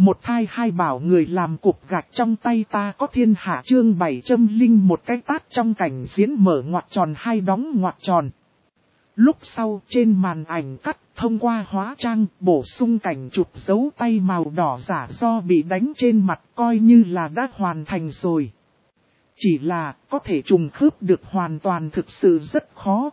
Một thai hai bảo người làm cục gạch trong tay ta có thiên hạ chương 701 một cái tát trong cảnh diễn mở ngoặc tròn hai đóng ngoặc tròn. Lúc sau trên màn ảnh cắt thông qua hóa trang bổ sung cảnh chụp dấu tay màu đỏ giả do bị đánh trên mặt coi như là đã hoàn thành rồi. Chỉ là có thể trùng khớp được hoàn toàn thực sự rất khó.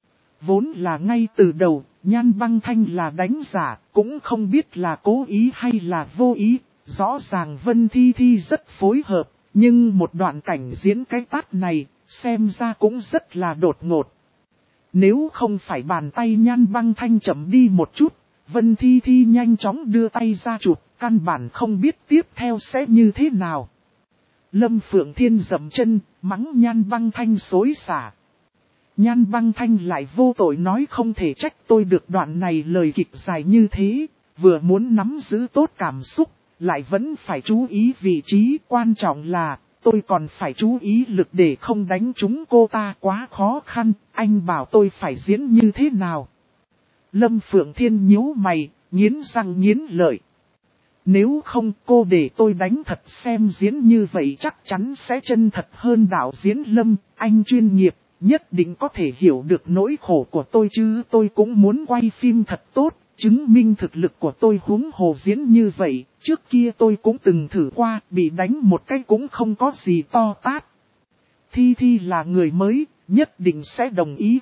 Vốn là ngay từ đầu, Nhan Băng Thanh là đánh giả, cũng không biết là cố ý hay là vô ý. Rõ ràng Vân Thi Thi rất phối hợp, nhưng một đoạn cảnh diễn cái tát này, xem ra cũng rất là đột ngột. Nếu không phải bàn tay Nhan Băng Thanh chậm đi một chút, Vân Thi Thi nhanh chóng đưa tay ra chụp, căn bản không biết tiếp theo sẽ như thế nào. Lâm Phượng Thiên dậm chân, mắng Nhan Băng Thanh xối xả. Nhan Băng Thanh lại vô tội nói không thể trách tôi được đoạn này lời kịch dài như thế, vừa muốn nắm giữ tốt cảm xúc, lại vẫn phải chú ý vị trí, quan trọng là tôi còn phải chú ý lực để không đánh trúng cô ta quá khó khăn, anh bảo tôi phải diễn như thế nào. Lâm Phượng Thiên nhíu mày, nghiến răng nghiến lợi. Nếu không cô để tôi đánh thật xem diễn như vậy chắc chắn sẽ chân thật hơn đạo diễn Lâm, anh chuyên nghiệp. Nhất định có thể hiểu được nỗi khổ của tôi chứ tôi cũng muốn quay phim thật tốt, chứng minh thực lực của tôi huống hồ diễn như vậy, trước kia tôi cũng từng thử qua, bị đánh một cái cũng không có gì to tát. Thi Thi là người mới, nhất định sẽ đồng ý.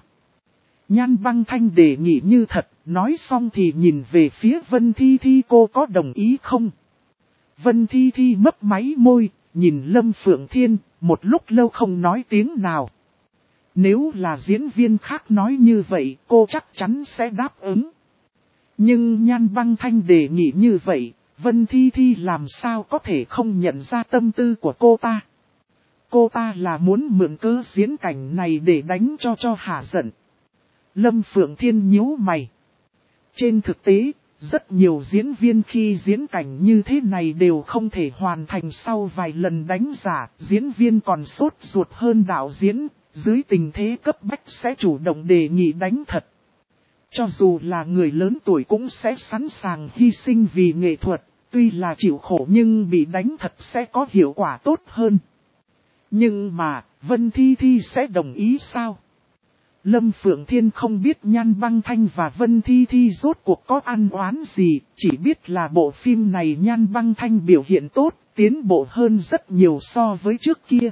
Nhan Băng Thanh đề nghị như thật, nói xong thì nhìn về phía Vân Thi Thi cô có đồng ý không? Vân Thi Thi mấp máy môi, nhìn Lâm Phượng Thiên, một lúc lâu không nói tiếng nào. Nếu là diễn viên khác nói như vậy cô chắc chắn sẽ đáp ứng. Nhưng Nhan Băng Thanh đề nghị như vậy, Vân Thi Thi làm sao có thể không nhận ra tâm tư của cô ta. Cô ta là muốn mượn cớ diễn cảnh này để đánh cho hả giận. Lâm Phượng Thiên nhíu mày. Trên thực tế, rất nhiều diễn viên khi diễn cảnh như thế này đều không thể hoàn thành sau vài lần đánh giả. Diễn viên còn sốt ruột hơn đạo diễn. Dưới tình thế cấp bách sẽ chủ động đề nghị đánh thật. Cho dù là người lớn tuổi cũng sẽ sẵn sàng hy sinh vì nghệ thuật, tuy là chịu khổ nhưng bị đánh thật sẽ có hiệu quả tốt hơn. Nhưng mà, Vân Thi Thi sẽ đồng ý sao? Lâm Phượng Thiên không biết Nhan Băng Thanh và Vân Thi Thi rốt cuộc có ăn oán gì, chỉ biết là bộ phim này Nhan Băng Thanh biểu hiện tốt, tiến bộ hơn rất nhiều so với trước kia.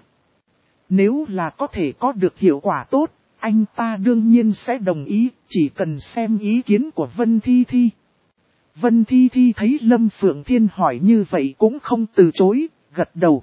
Nếu là có thể có được hiệu quả tốt, anh ta đương nhiên sẽ đồng ý, chỉ cần xem ý kiến của Vân Thi Thi. Vân Thi Thi thấy Lâm Phượng Thiên hỏi như vậy cũng không từ chối, gật đầu.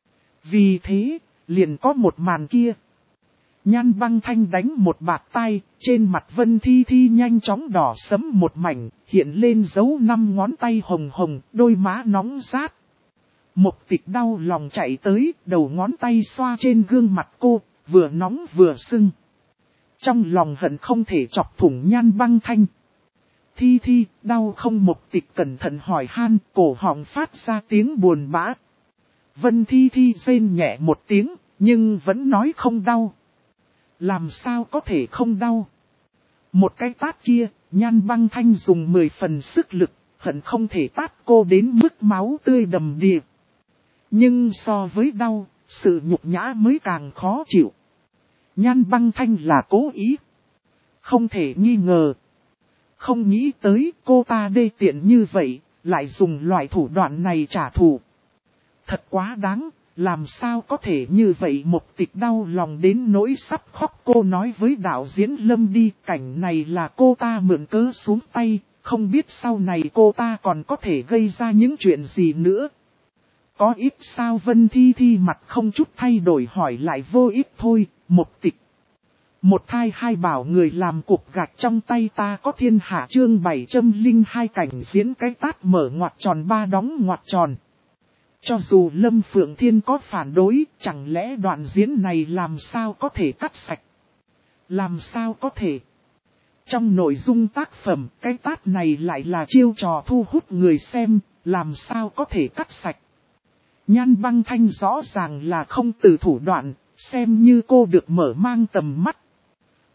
Vì thế, liền có một màn kia. Nhan Băng Thanh đánh một bạt tay, trên mặt Vân Thi Thi nhanh chóng đỏ sẫm một mảnh, hiện lên dấu 5 ngón tay hồng hồng, đôi má nóng rát. Mục Tịch đau lòng chạy tới, đầu ngón tay xoa trên gương mặt cô, vừa nóng vừa sưng. Trong lòng hận không thể chọc thủng Nhan Băng Thanh. Thi Thi, đau không? Mục Tịch cẩn thận hỏi han, cổ họng phát ra tiếng buồn bã. Vân Thi Thi rên nhẹ một tiếng, nhưng vẫn nói không đau. Làm sao có thể không đau? Một cái tát kia, Nhan Băng Thanh dùng 10 phần sức lực, hận không thể tát cô đến mức máu tươi đầm đìa. Nhưng so với đau, sự nhục nhã mới càng khó chịu. Nhan Băng Thanh là cố ý. Không thể nghi ngờ. Không nghĩ tới cô ta đê tiện như vậy, lại dùng loại thủ đoạn này trả thù. Thật quá đáng, làm sao có thể như vậy? Mục Tịch đau lòng đến nỗi sắp khóc. Cô nói với đạo diễn Lâm đi, cảnh này là cô ta mượn cớ xuống tay, không biết sau này cô ta còn có thể gây ra những chuyện gì nữa. Có ít sao? Vân Thi Thi mặt không chút thay đổi hỏi lại. Vô ích thôi, Mục Tịch. Một thai hai bảo người làm cục gạch trong tay ta có thiên hạ chương 702 cảnh diễn cái tát mở ngoặc tròn ba đóng ngoặc tròn. Cho dù Lâm Phượng Thiên có phản đối, chẳng lẽ đoạn diễn này làm sao có thể cắt sạch? Làm sao có thể? Trong nội dung tác phẩm, cái tát này lại là chiêu trò thu hút người xem, làm sao có thể cắt sạch? Nhan Băng Thanh rõ ràng là không từ thủ đoạn, xem như cô được mở mang tầm mắt.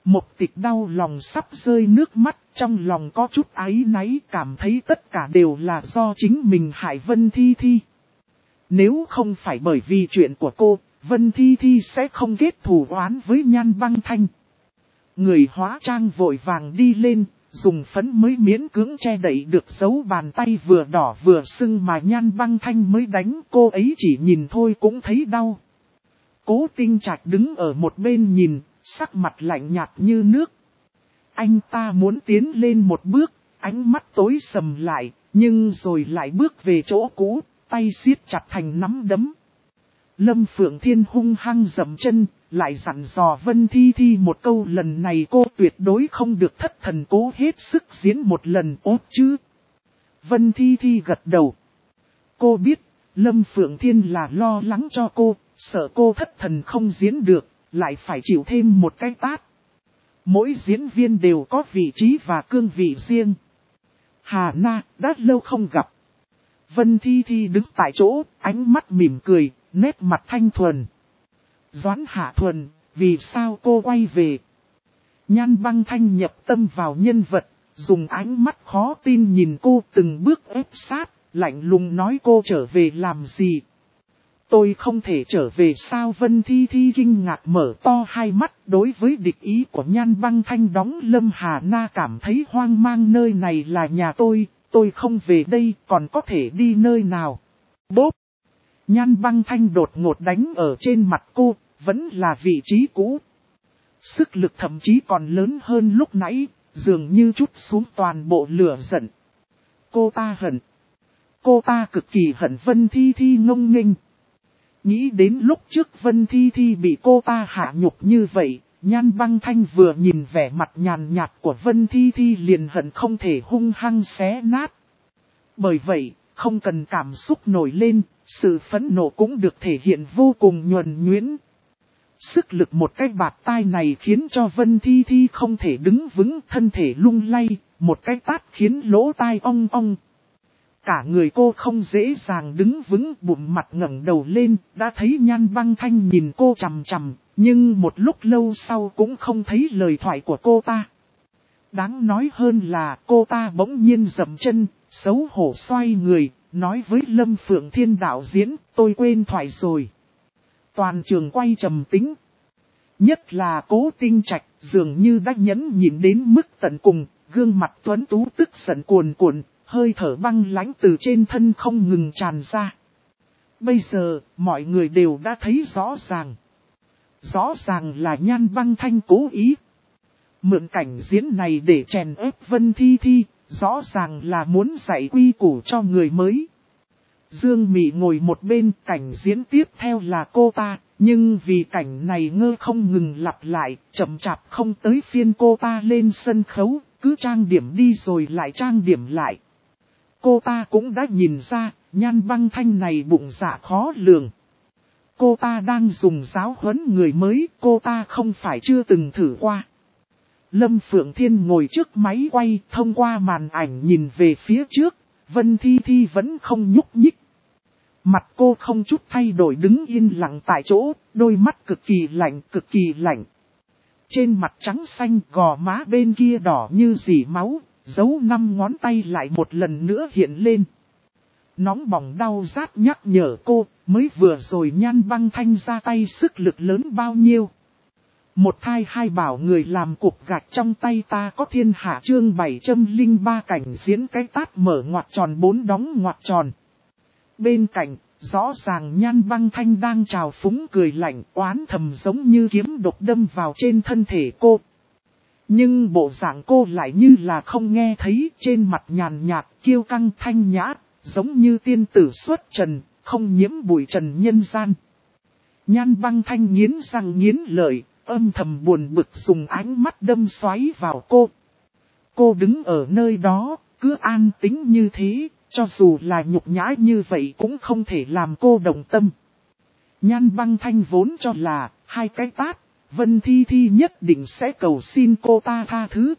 Mộc Tịch đau lòng sắp rơi nước mắt, trong lòng có chút áy náy, cảm thấy tất cả đều là do chính mình hại Vân Thi Thi. Nếu không phải bởi vì chuyện của cô, Vân Thi Thi sẽ không kết thù oán với Nhan Băng Thanh. Người hóa trang vội vàng đi lên, dùng phấn mới miễn cưỡng che đậy được dấu bàn tay vừa đỏ vừa sưng mà Nhan Băng Thanh mới đánh, cô ấy chỉ nhìn thôi cũng thấy đau. Cố Tinh Trạch đứng ở một bên nhìn, sắc mặt lạnh nhạt như nước. Anh ta muốn tiến lên một bước, ánh mắt tối sầm lại, nhưng rồi lại bước về chỗ cũ, tay siết chặt thành nắm đấm. Lâm Phượng Thiên hung hăng dậm chân, lại dặn dò Vân Thi Thi một câu, lần này cô tuyệt đối không được thất thần, cố hết sức diễn một lần ốt chứ. Vân Thi Thi gật đầu. Cô biết, Lâm Phượng Thiên là lo lắng cho cô, sợ cô thất thần không diễn được, lại phải chịu thêm một cái tát. Mỗi diễn viên đều có vị trí và cương vị riêng. Hà Na, đã lâu không gặp. Vân Thi Thi đứng tại chỗ, ánh mắt mỉm cười, nét mặt thanh thuần. Doãn Hạ Thuần, vì sao cô quay về? Nhan Băng Thanh nhập tâm vào nhân vật, dùng ánh mắt khó tin nhìn cô từng bước ép sát, lạnh lùng nói cô trở về làm gì? Tôi không thể trở về sao? Vân Thi Thi kinh ngạc mở to hai mắt, đối với địch ý của Nhan Băng Thanh đóng Lâm Hà Na cảm thấy hoang mang, nơi này là nhà tôi không về đây còn có thể đi nơi nào? Bốp! Nhan Băng Thanh đột ngột đánh ở trên mặt cô, vẫn là vị trí cũ. Sức lực thậm chí còn lớn hơn lúc nãy, dường như trút xuống toàn bộ lửa giận. Cô ta hận. Cô ta cực kỳ hận Vân Thi Thi ngông nghênh. Nghĩ đến lúc trước Vân Thi Thi bị cô ta hạ nhục như vậy, Nhan Băng Thanh vừa nhìn vẻ mặt nhàn nhạt của Vân Thi Thi liền hận không thể hung hăng xé nát. Bởi vậy, không cần cảm xúc nổi lên, sự phẫn nộ cũng được thể hiện vô cùng nhuần nhuyễn. Sức lực một cái bạt tai này khiến cho Vân Thi Thi không thể đứng vững, thân thể lung lay, một cái tát khiến lỗ tai ong ong. Cả người cô không dễ dàng đứng vững, bụng mặt ngẩng đầu lên, đã thấy Nhan Băng Thanh nhìn cô chằm chằm, nhưng một lúc lâu sau cũng không thấy lời thoại của cô ta. Đáng nói hơn là cô ta bỗng nhiên dậm chân, xấu hổ xoay người, nói với Lâm Phượng Thiên đạo diễn, tôi quên thoại rồi. Toàn trường quay trầm tĩnh. Nhất là Cố Tinh Trạch, dường như đã nhẫn nhịn đến mức tận cùng, gương mặt tuấn tú tức giận cuồn cuộn, hơi thở băng lãnh từ trên thân không ngừng tràn ra. Bây giờ, mọi người đều đã thấy rõ ràng. Rõ ràng là Nhan Băng Thanh cố ý mượn cảnh diễn này để chèn ép Vân Thi Thi, rõ ràng là muốn dạy quy củ cho người mới. Dương Mị ngồi một bên, cảnh diễn tiếp theo là cô ta, nhưng vì cảnh này ngơ không ngừng lặp lại, chậm chạp không tới phiên cô ta lên sân khấu, cứ trang điểm đi rồi lại trang điểm lại. Cô ta cũng đã nhìn ra, Nhan Băng Thanh này bụng dạ khó lường. Cô ta đang dùng giáo huấn người mới, cô ta không phải chưa từng thử qua. Lâm Phượng Thiên ngồi trước máy quay, thông qua màn ảnh nhìn về phía trước, Vân Thi Thi vẫn không nhúc nhích. Mặt cô không chút thay đổi đứng yên lặng tại chỗ, đôi mắt cực kỳ lạnh, cực kỳ lạnh. Trên mặt trắng xanh, gò má bên kia đỏ như dỉ máu, dấu 5 ngón tay lại một lần nữa hiện lên. Nóng bỏng đau rát nhắc nhở cô, mới vừa rồi Nhan Băng Thanh ra tay sức lực lớn bao nhiêu. Một thai hai bảo người làm cục gạch trong tay ta có thiên hạ chương 703 cảnh diễn cái tát mở ngoặc tròn 4 đóng ngoặc tròn. Bên cạnh, rõ ràng Nhan Băng Thanh đang trào phúng cười lạnh oán thầm giống như kiếm độc đâm vào trên thân thể cô. Nhưng bộ dạng cô lại như là không nghe thấy, trên mặt nhàn nhạt kiêu căng thanh nhã, giống như tiên tử xuất trần, không nhiễm bụi trần nhân gian. Nhan Băng Thanh nghiến răng nghiến lợi, âm thầm buồn bực dùng ánh mắt đâm xoáy vào cô. Cô đứng ở nơi đó, cứ an tĩnh như thế, cho dù là nhục nhã như vậy cũng không thể làm cô động tâm. Nhan Băng Thanh vốn cho là, hai cái tát, Vân Thi Thi nhất định sẽ cầu xin cô ta tha thứ.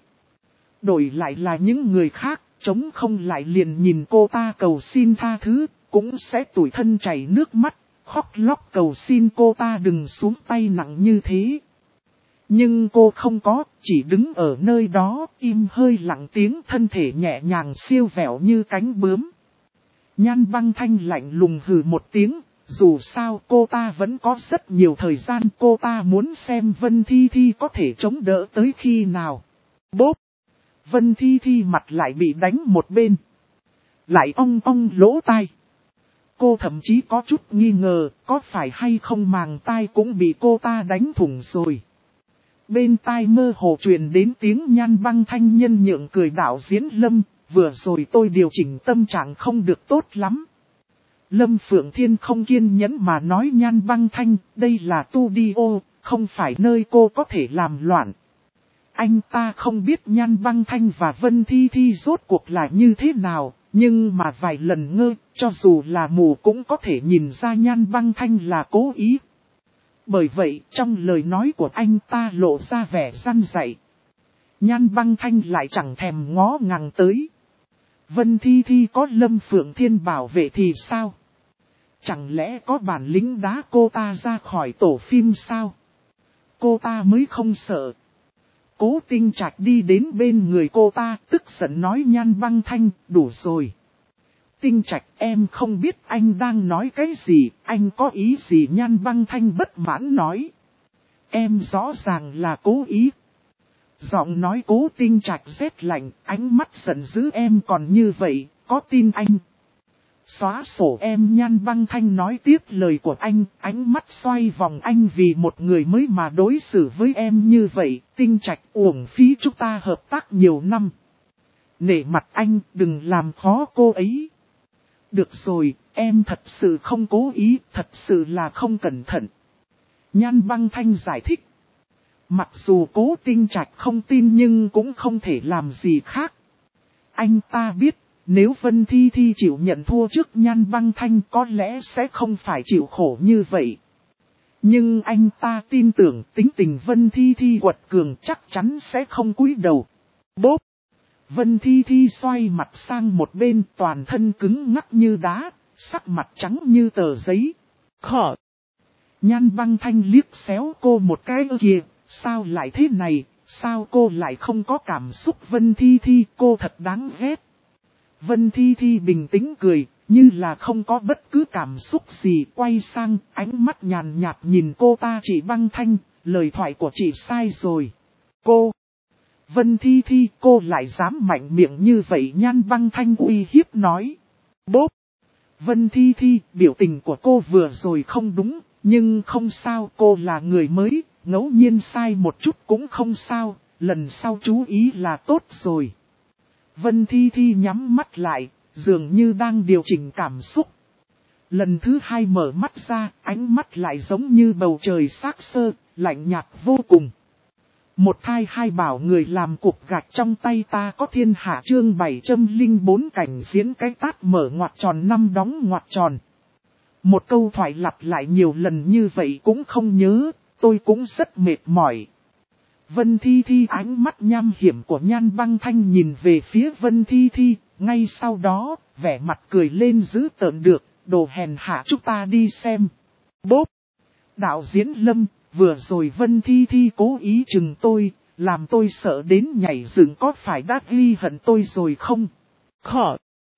Đổi lại là những người khác, chống không lại liền nhìn cô ta cầu xin tha thứ, cũng sẽ tủi thân chảy nước mắt, khóc lóc cầu xin cô ta đừng xuống tay nặng như thế. Nhưng cô không có, chỉ đứng ở nơi đó, im hơi lặng tiếng, thân thể nhẹ nhàng siêu vẹo như cánh bướm. Nhan Băng Thanh lạnh lùng hừ một tiếng, dù sao cô ta vẫn có rất nhiều thời gian, cô ta muốn xem Vân Thi Thi có thể chống đỡ tới khi nào. Bốp! Vân Thi Thi mặt lại bị đánh một bên. Lại ong ong lỗ tai. Cô thậm chí có chút nghi ngờ, có phải hay không màng tai cũng bị cô ta đánh thủng rồi. Bên tai mơ hồ truyền đến tiếng Nhan Băng Thanh nhân nhượng cười đạo diễn Lâm, vừa rồi tôi điều chỉnh tâm trạng không được tốt lắm. Lâm Phượng Thiên không kiên nhẫn mà nói Nhan Băng Thanh, đây là studio, không phải nơi cô có thể làm loạn. Anh ta không biết Nhan Băng Thanh và Vân Thi Thi rốt cuộc là như thế nào, nhưng mà vài lần ngơ, cho dù là mù cũng có thể nhìn ra Nhan Băng Thanh là cố ý. Bởi vậy, trong lời nói của anh ta lộ ra vẻ răn dạy. Nhan Băng Thanh lại chẳng thèm ngó ngàng tới. Vân Thi Thi có Lâm Phượng Thiên bảo vệ thì sao? Chẳng lẽ có bản lĩnh đá cô ta ra khỏi tổ phim sao? Cô ta mới không sợ. Cố Tinh Trạch đi đến bên người cô ta, tức giận nói Nhan Băng Thanh, đủ rồi. Tinh Trạch, em không biết anh đang nói cái gì, anh có ý gì? Nhan Băng Thanh bất mãn nói. Em rõ ràng là cố ý. Giọng nói Cố Tinh Trạch rét lạnh, ánh mắt giận dữ. Em còn như vậy, có tin anh? Xóa sổ em. Nhan Băng Thanh nói tiếp lời của anh, ánh mắt xoay vòng. Anh vì một người mới mà đối xử với em như vậy, Tinh Trạch, uổng phí chúng ta hợp tác nhiều năm. Nể mặt anh, đừng làm khó cô ấy. Được rồi, em thật sự không cố ý, thật sự là không cẩn thận. Nhan Băng Thanh giải thích. Mặc dù Cố Tinh Trạch không tin nhưng cũng không thể làm gì khác. Anh ta biết, nếu Vân Thi Thi chịu nhận thua trước Nhan Băng Thanh có lẽ sẽ không phải chịu khổ như vậy. Nhưng anh ta tin tưởng tính tình Vân Thi Thi quật cường chắc chắn sẽ không cúi đầu. Bốp! Vân Thi Thi xoay mặt sang một bên, toàn thân cứng ngắc như đá, sắc mặt trắng như tờ giấy. Khở! Nhan Băng Thanh liếc xéo cô một cái kìa, sao lại thế này, sao cô lại không có cảm xúc? Vân Thi Thi, cô thật đáng ghét. Vân Thi Thi bình tĩnh cười, như là không có bất cứ cảm xúc gì, quay sang, ánh mắt nhàn nhạt nhìn cô ta. Chị Băng Thanh, lời thoại của chị sai rồi. Cô! Vân Thi Thi, cô lại dám mạnh miệng như vậy? Nhan Băng Thanh uy hiếp nói. Bốp! Vân Thi Thi, biểu tình của cô vừa rồi không đúng, nhưng không sao, cô là người mới, ngẫu nhiên sai một chút cũng không sao, lần sau chú ý là tốt rồi. Vân Thi Thi nhắm mắt lại, dường như đang điều chỉnh cảm xúc. Lần thứ hai mở mắt ra, ánh mắt lại giống như bầu trời xác xơ, lạnh nhạt vô cùng. Một thai hai bảo người làm cục gạch trong tay ta có thiên hạ. Chương 704 cảnh diễn cái tát mở ngoặc tròn năm đóng ngoặc tròn. Một câu thoại lặp lại nhiều lần như vậy cũng không nhớ, tôi cũng rất mệt mỏi. Vân Thi Thi, ánh mắt nham hiểm của Nhan Băng Thanh nhìn về phía Vân Thi Thi, ngay sau đó, vẻ mặt cười lên dữ tợn. Được, đồ hèn hạ, chúng ta đi xem. Bốp! Đạo diễn Lâm, vừa rồi Vân Thi Thi cố ý chừng tôi, làm tôi sợ đến nhảy dựng, có phải đã ghi hận tôi rồi không? Khở!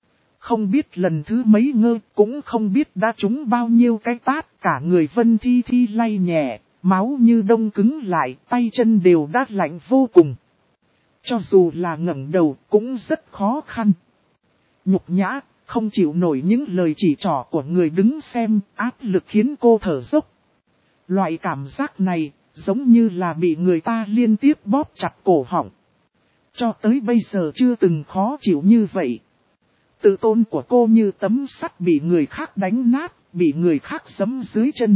Không biết lần thứ mấy ngơ, cũng không biết đã trúng bao nhiêu cái tát. Cả người Vân Thi Thi lay nhẹ, máu như đông cứng lại, tay chân đều đã lạnh vô cùng. Cho dù là ngẩng đầu cũng rất khó khăn. Nhục nhã, không chịu nổi những lời chỉ trỏ của người đứng xem, áp lực khiến cô thở dốc. Loại cảm giác này, giống như là bị người ta liên tiếp bóp chặt cổ họng. Cho tới bây giờ chưa từng khó chịu như vậy. Tự tôn của cô như tấm sắt bị người khác đánh nát, bị người khác giẫm dưới chân.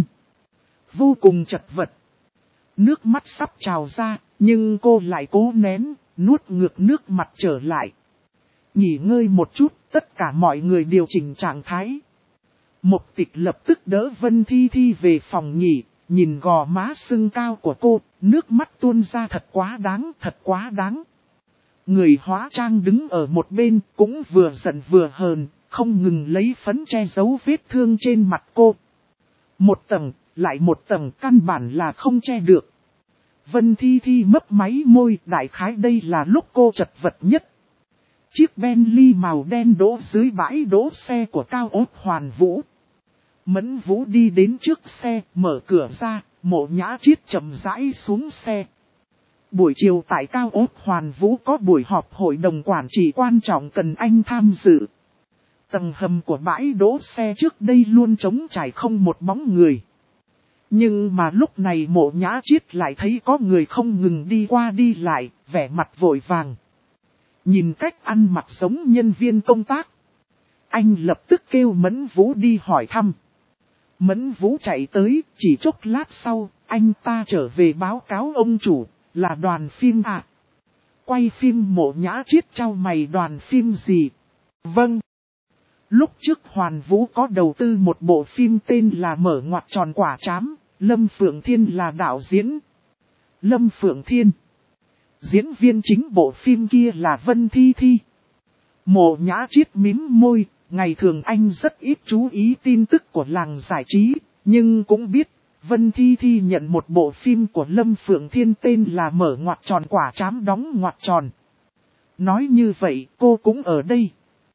Vô cùng chật vật. Nước mắt sắp trào ra, nhưng cô lại cố nén, nuốt ngược nước mặt trở lại. Nghỉ ngơi một chút, tất cả mọi người điều chỉnh trạng thái. Mộc Tịch lập tức đỡ Vân Thi Thi về phòng nghỉ, nhìn gò má sưng cao của cô, nước mắt tuôn ra. Thật quá đáng, thật quá đáng. Người hóa trang đứng ở một bên cũng vừa giận vừa hờn, không ngừng lấy phấn che giấu vết thương trên mặt cô. Một tầng, lại một tầng, căn bản là không che được. Vân Thi Thi mấp máy môi, đại khái đây là lúc cô chật vật nhất. Chiếc Bentley màu đen đỗ dưới bãi đỗ xe của Cao Ốt Hoàn Vũ. Mẫn Vũ đi đến trước xe, mở cửa ra, Mộ Nhã Chiết chậm rãi xuống xe. Buổi chiều tại Cao Ốt Hoàn Vũ có buổi họp hội đồng quản trị quan trọng cần anh tham dự. Tầng hầm của bãi đỗ xe trước đây luôn trống trải không một bóng người. Nhưng mà lúc này Mộ Nhã Chiết lại thấy có người không ngừng đi qua đi lại, vẻ mặt vội vàng. Nhìn cách ăn mặc giống nhân viên công tác. Anh lập tức kêu Mẫn Vũ đi hỏi thăm. Mẫn Vũ chạy tới, chỉ chốc lát sau, anh ta trở về báo cáo ông chủ, là đoàn phim à? Quay phim Mộ Nhã Chiết trao mày, đoàn phim gì? Vâng. Lúc trước Hoàn Vũ có đầu tư một bộ phim tên là Mở Ngoặt Tròn Quả Trám, Lâm Phượng Thiên là đạo diễn. Lâm Phượng Thiên. Diễn viên chính bộ phim kia là Vân Thi Thi. Mộ Nhã Chiết mím môi, ngày thường anh rất ít chú ý tin tức của làng giải trí, nhưng cũng biết Vân Thi Thi nhận một bộ phim của Lâm Phượng Thiên tên là Mở Ngoặt Tròn Quả Trám đóng ngoặt tròn. Nói như vậy cô cũng ở đây.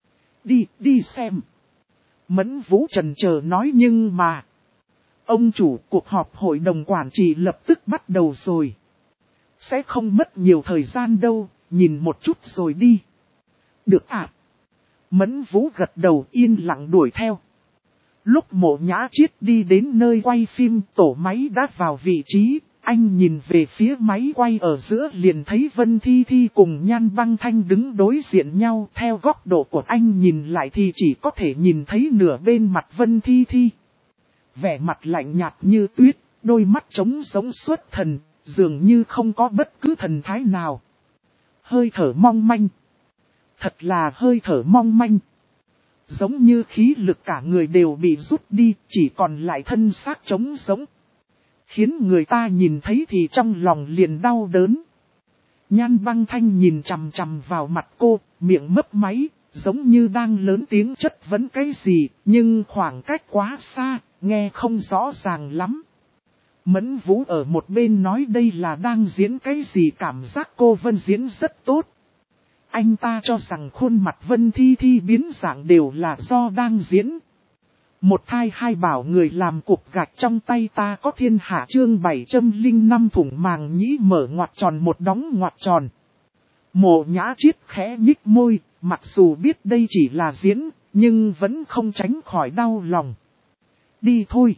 Đi xem. Mẫn Vũ chần chờ nói nhưng mà. Ông chủ, cuộc họp hội đồng quản trị lập tức bắt đầu rồi. Sẽ không mất nhiều thời gian đâu, nhìn một chút rồi đi. Được ạ. Mẫn Vũ gật đầu yên lặng đuổi theo. Lúc Mộ Nhã Chiết đi đến nơi quay phim, tổ máy đã vào vị trí. Anh nhìn về phía máy quay ở giữa liền thấy Vân Thi Thi cùng Nhan Băng Thanh đứng đối diện nhau. Theo góc độ của anh nhìn lại thì chỉ có thể nhìn thấy nửa bên mặt Vân Thi Thi. Vẻ mặt lạnh nhạt như tuyết, đôi mắt trống giống xuất thần, dường như không có bất cứ thần thái nào. Hơi thở mong manh. Thật là hơi thở mong manh. Giống như khí lực cả người đều bị rút đi, chỉ còn lại thân xác trống giống. Khiến người ta nhìn thấy thì trong lòng liền đau đớn. Nhan Băng Thanh nhìn chằm chằm vào mặt cô, miệng mấp máy, giống như đang lớn tiếng chất vấn cái gì, nhưng khoảng cách quá xa, nghe không rõ ràng lắm. Mẫn Vũ ở một bên nói đây là đang diễn cái gì, cảm giác cô Vân diễn rất tốt. Anh ta cho rằng khuôn mặt Vân Thi Thi biến dạng đều là do đang diễn. Một thai hai bảo người làm cục gạch trong tay ta có thiên hạ, chương 705 thủng màng nhĩ mở ngoặt tròn một đóng ngoặt tròn. Mộ Nhã Chiết khẽ nhích môi, mặc dù biết đây chỉ là diễn, nhưng vẫn không tránh khỏi đau lòng. Đi thôi.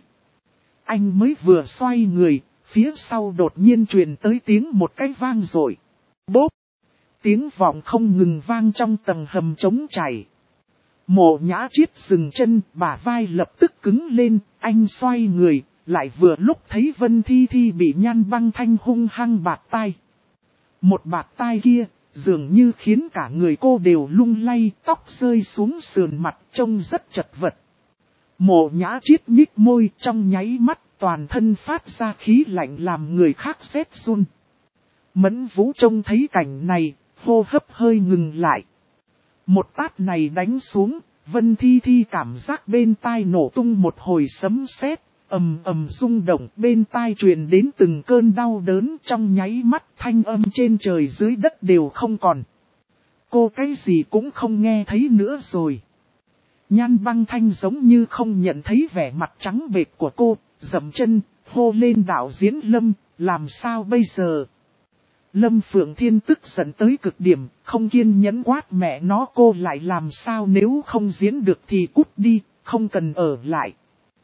Anh mới vừa xoay người, phía sau đột nhiên truyền tới tiếng một cái vang rội. Bốp. Tiếng vọng không ngừng vang trong tầng hầm trống chảy. Mộ Nhã Chiết dừng chân, bả vai lập tức cứng lên, anh xoay người, lại vừa lúc thấy Vân Thi Thi bị Nhan Băng Thanh hung hăng bạt tai. Một bạt tai kia, dường như khiến cả người cô đều lung lay, tóc rơi xuống sườn mặt, trông rất chật vật. Mộ Nhã Chiết nhích môi, trong nháy mắt, toàn thân phát ra khí lạnh làm người khác rét run. Mẫn Vũ trông thấy cảnh này, hô hấp hơi ngừng lại. Một tát này đánh xuống, Vân Thi Thi cảm giác bên tai nổ tung một hồi sấm sét, ầm ầm rung động, bên tai truyền đến từng cơn đau đớn, trong nháy mắt thanh âm trên trời dưới đất đều không còn. Cô cái gì cũng không nghe thấy nữa rồi. Nhan Băng Thanh giống như không nhận thấy vẻ mặt trắng bệch của cô, dậm chân, hô lên đạo diễn Lâm, làm sao bây giờ? Lâm Phượng Thiên tức giận tới cực điểm, không kiên nhẫn quát mẹ nó, cô lại làm sao, nếu không diễn được thì cút đi, không cần ở lại.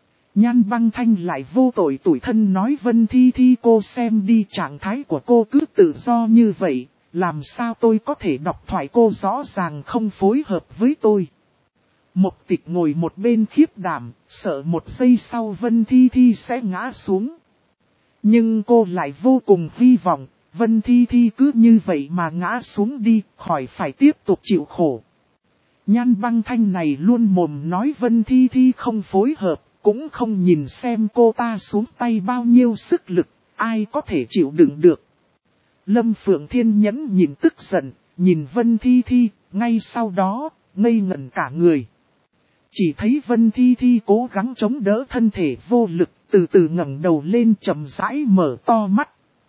Nhan Băng Thanh lại vô tội tủi thân nói Vân Thi Thi cô xem đi, trạng thái của cô cứ tự do như vậy, làm sao tôi có thể đọc thoại, cô rõ ràng không phối hợp với tôi. Mộc Tịch ngồi một bên khiếp đảm, sợ một giây sau Vân Thi Thi sẽ ngã xuống. Nhưng cô lại vô cùng hy vọng Vân Thi Thi cứ như vậy mà ngã xuống đi, khỏi phải tiếp tục chịu khổ. Nhan Băng Thanh này luôn mồm nói Vân Thi Thi không phối hợp, cũng không nhìn xem cô ta xuống tay bao nhiêu sức lực, ai có thể chịu đựng được. Lâm Phượng Thiên nhẫn nhìn tức giận, nhìn Vân Thi Thi, ngay sau đó, ngây ngẩn cả người. Chỉ thấy Vân Thi Thi cố gắng chống đỡ thân thể vô lực, từ từ ngẩng đầu lên chậm rãi mở to mắt.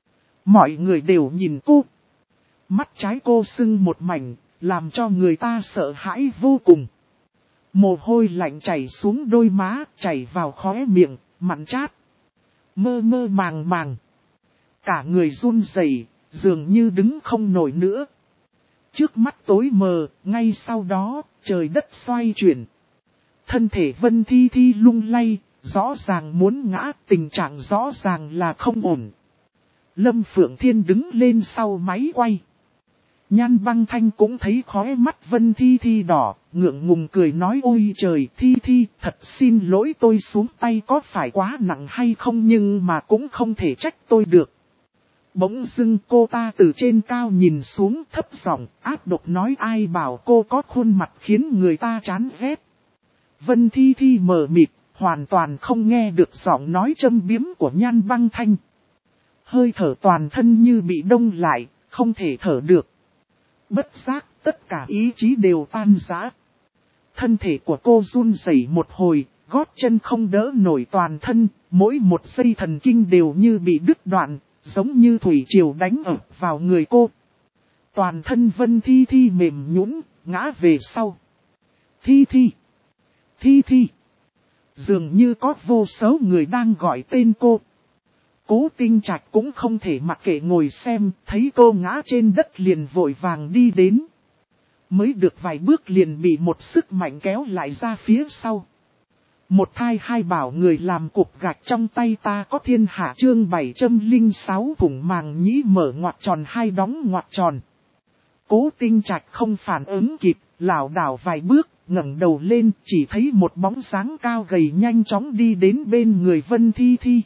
Mọi người đều nhìn cô. Mắt trái cô sưng một mảnh, làm cho người ta sợ hãi vô cùng. Mồ hôi lạnh chảy xuống đôi má, chảy vào khóe miệng, mặn chát. Mơ mơ màng màng. Cả người run rẩy, dường như đứng không nổi nữa. Trước mắt tối mờ, ngay sau đó, trời đất xoay chuyển. Thân thể Vân Thi Thi lung lay, rõ ràng muốn ngã, tình trạng rõ ràng là không ổn. Lâm Phượng Thiên đứng lên sau máy quay. Nhan Băng Thanh cũng thấy khóe mắt Vân Thi Thi đỏ, ngượng ngùng cười nói ôi trời Thi Thi, thật xin lỗi tôi xuống tay có phải quá nặng hay không nhưng mà cũng không thể trách tôi được. Bỗng dưng cô ta từ trên cao nhìn xuống thấp giọng ác độc nói ai bảo cô có khuôn mặt khiến người ta chán ghét. Vân Thi Thi mờ mịt, hoàn toàn không nghe được giọng nói châm biếm của Nhan Băng Thanh. Hơi thở toàn thân như bị đông lại, không thể thở được. Bất giác, tất cả ý chí đều tan rã. Thân thể của cô run rẩy một hồi, gót chân không đỡ nổi toàn thân, mỗi một dây thần kinh đều như bị đứt đoạn, giống như thủy triều đánh ập vào người cô. Toàn thân Vân Thi Thi mềm nhũn, ngã về sau. Thi Thi! Thi Thi! Dường như có vô số người đang gọi tên cô. Cố Tinh Trạch cũng không thể mặc kệ ngồi xem, thấy cô ngã trên đất liền vội vàng đi đến. Mới được vài bước liền bị một sức mạnh kéo lại ra phía sau. Một thai hai bảo người làm cục gạch trong tay ta có thiên hạ chương 706 thủng màng nhĩ mở ngoặc tròn hai đóng ngoặc tròn. Cố Tinh Trạch không phản ứng kịp, lảo đảo vài bước, ngẩng đầu lên chỉ thấy một bóng dáng cao gầy nhanh chóng đi đến bên người Vân Thi Thi.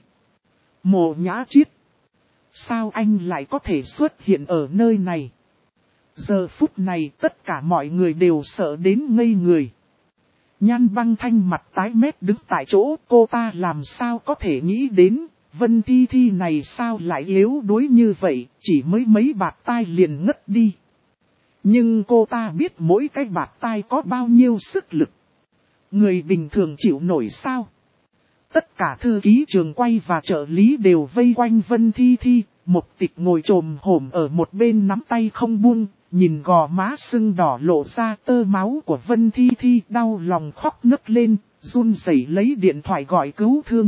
Mộ Nhã Chiết. Sao anh lại có thể xuất hiện ở nơi này? Giờ phút này tất cả mọi người đều sợ đến ngây người. Nhan Băng Thanh mặt tái mét đứng tại chỗ, cô ta làm sao có thể nghĩ đến, Vân Thi Thi này sao lại yếu đuối như vậy, chỉ mới mấy bạt tai liền ngất đi. Nhưng cô ta biết mỗi cái bạt tai có bao nhiêu sức lực. Người bình thường chịu nổi sao? Tất cả thư ký trường quay và trợ lý đều vây quanh Vân Thi Thi, Mục Tịch ngồi trồm hổm ở một bên nắm tay không buông, nhìn gò má sưng đỏ lộ ra tơ máu của Vân Thi Thi đau lòng khóc nức lên, run rẩy lấy điện thoại gọi cứu thương.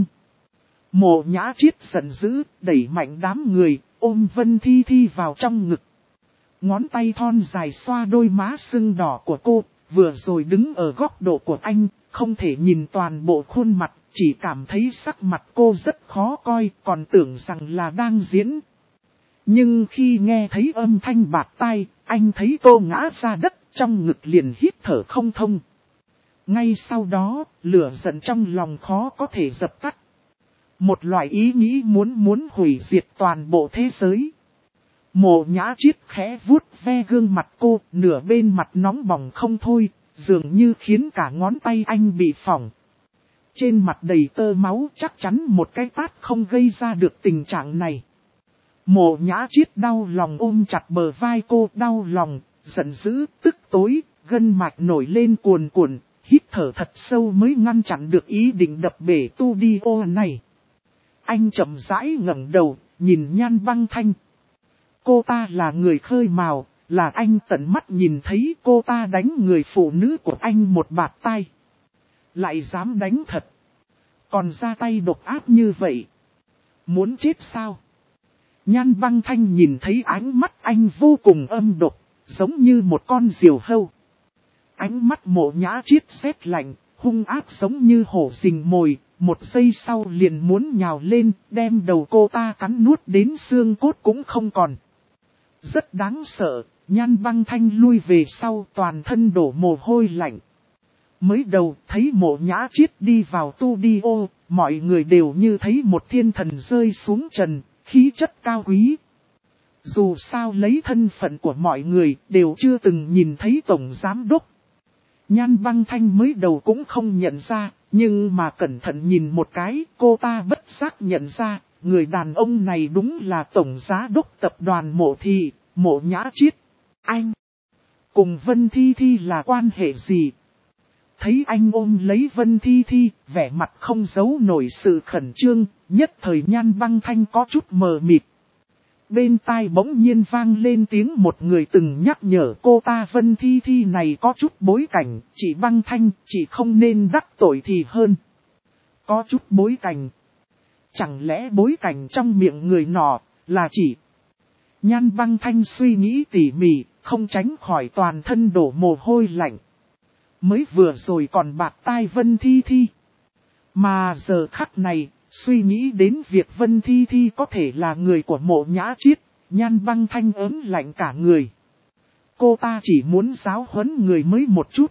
Mộ Nhã Chiết giận dữ, đẩy mạnh đám người, ôm Vân Thi Thi vào trong ngực. Ngón tay thon dài xoa đôi má sưng đỏ của cô, vừa rồi đứng ở góc độ của anh, không thể nhìn toàn bộ khuôn mặt, chỉ cảm thấy sắc mặt cô rất khó coi, còn tưởng rằng là đang diễn. Nhưng khi nghe thấy âm thanh bạt tai, anh thấy cô ngã ra đất, trong ngực liền hít thở không thông. Ngay sau đó, lửa giận trong lòng khó có thể dập tắt. Một loại ý nghĩ muốn hủy diệt toàn bộ thế giới. Mộ Nhã Chiết khẽ vuốt ve gương mặt cô, nửa bên mặt nóng bỏng không thôi, dường như khiến cả ngón tay anh bị phỏng. Trên mặt đầy tơ máu chắc chắn một cái tát không gây ra được tình trạng này. Mộ Nhã Chiết đau lòng ôm chặt bờ vai cô đau lòng, giận dữ, tức tối, gân mạch nổi lên cuồn cuộn, hít thở thật sâu mới ngăn chặn được ý định đập bể tu đi ô này. Anh chậm rãi ngẩng đầu, nhìn Nhan Băng Thanh. Cô ta là người khơi mào, là anh tận mắt nhìn thấy cô ta đánh người phụ nữ của anh một bạt tai. Lại dám đánh thật. Còn ra tay độc ác như vậy. Muốn chết sao? Nhan Băng Thanh nhìn thấy ánh mắt anh vô cùng âm độc, giống như một con diều hâu. Ánh mắt Mộ Nhã Chiết sét lạnh, hung ác giống như hổ rình mồi, một giây sau liền muốn nhào lên, đem đầu cô ta cắn nuốt đến xương cốt cũng không còn. Rất đáng sợ, Nhan Băng Thanh lui về sau toàn thân đổ mồ hôi lạnh. Mới đầu thấy Mộ Nhã Chiết đi vào tu đi ô, mọi người đều như thấy một thiên thần rơi xuống trần, khí chất cao quý. Dù sao lấy thân phận của mọi người đều chưa từng nhìn thấy tổng giám đốc. Nhan Băng Thanh mới đầu cũng không nhận ra, nhưng mà cẩn thận nhìn một cái, cô ta bất giác nhận ra, người đàn ông này đúng là tổng giám đốc tập đoàn Mộ Thị, Mộ Nhã Chiết. Anh, cùng Vân Thi Thi là quan hệ gì? Thấy anh ôm lấy Vân Thi Thi, vẻ mặt không giấu nổi sự khẩn trương, nhất thời Nhan Băng Thanh có chút mờ mịt. Bên tai bỗng nhiên vang lên tiếng một người từng nhắc nhở cô ta Vân Thi Thi này có chút bối cảnh, chị Băng Thanh, chị không nên đắc tội thì hơn. Có chút bối cảnh. Chẳng lẽ bối cảnh trong miệng người nọ là chị? Nhan Băng Thanh suy nghĩ tỉ mỉ, không tránh khỏi toàn thân đổ mồ hôi lạnh. Mới vừa rồi còn bạt tai Vân Thi Thi. Mà giờ khắc này, suy nghĩ đến việc Vân Thi Thi có thể là người của Mộ Nhã Chiết, Nhan Băng Thanh ớn lạnh cả người. Cô ta chỉ muốn giáo huấn người mới một chút.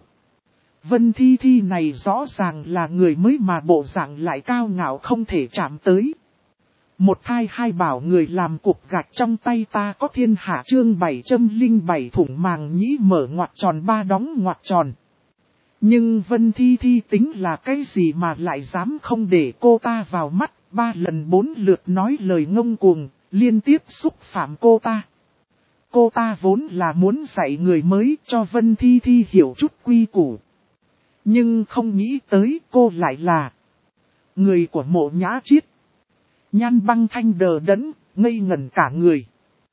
Vân Thi Thi này rõ ràng là người mới mà bộ dạng lại cao ngạo không thể chạm tới. Một thai hai bảo người làm cục gạch trong tay ta có thiên hạ chương 707 thủng màng nhĩ mở ngoặc tròn ba đóng ngoặc tròn. Nhưng Vân Thi Thi tính là cái gì mà lại dám không để cô ta vào mắt, 3 lần 4 lượt nói lời ngông cuồng, liên tiếp xúc phạm cô ta. Cô ta vốn là muốn dạy người mới cho Vân Thi Thi hiểu chút quy củ. Nhưng không nghĩ tới cô lại là người của Mộ Nhã Chiết. Nhan Băng Thanh đờ đẫn, ngây ngẩn cả người.